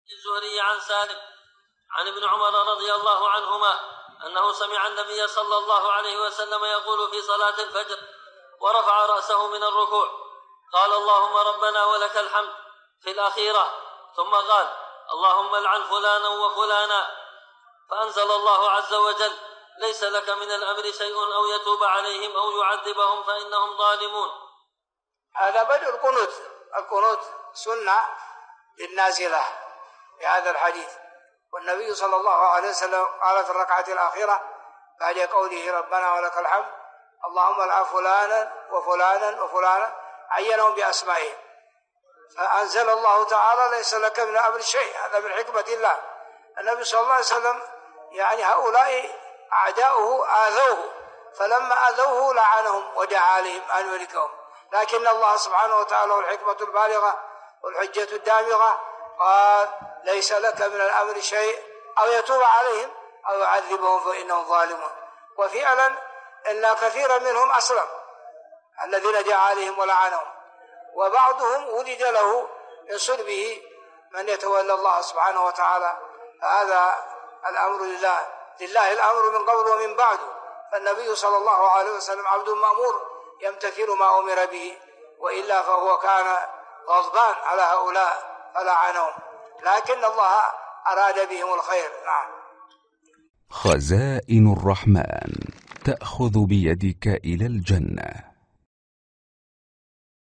الزهري عن سالم عن ابن عمر رضي الله عنهما أنه سمع النبي صلى الله عليه وسلم يقول في صلاة الفجر ورفع رأسه من الركوع: قال: اللهم ربنا ولك الحمد في الأخيرة، ثم قال: اللهم العن فلانا وفلانا، فأنزل الله عز وجل: ليس لك من الأمر شيء أو يتوب عليهم أو يعذبهم فإنهم ظالمون. هذا بدء القنوت. القنوت سنة للنازلة في هذا الحديث، والنبي صلى الله عليه وسلم قال في الركعة الأخيرة بعد قوله ربنا ولك الحمد: اللهم العن فلانا وفلانا وفلانا، عينهم بأسمائهم، فأنزل الله تعالى: ليس لك من الأمر شيء. هذا من حكمة الله. النبي صلى الله عليه وسلم يعني هؤلاء أعداؤه آذوه، فلما آذوه لعنهم ودعا عليهم أن يهلكهم، لكن الله سبحانه وتعالى والحكمة البالغة والحجة الدامغة قال: ليس لك من الأمر شيء أو يتوب عليهم أو يعذبهم فإنهم ظالمون. وفعلا إن كثيرا منهم أسلم الذين دعا عليهم ولعنهم، وبعضهم ولد له من صلبه من يتولى الله سبحانه وتعالى. هذا الأمر لله الأمر من قبل ومن بعد، فالنبي صلى الله عليه وسلم عبد مأمور يمتثل ما أمر به، وإلا فهو كان غضبان على هؤلاء فلعنهم، لكن الله أراد بهم الخير. نعم. خزائن الرحمن تأخذ بيدك إلى الجنة.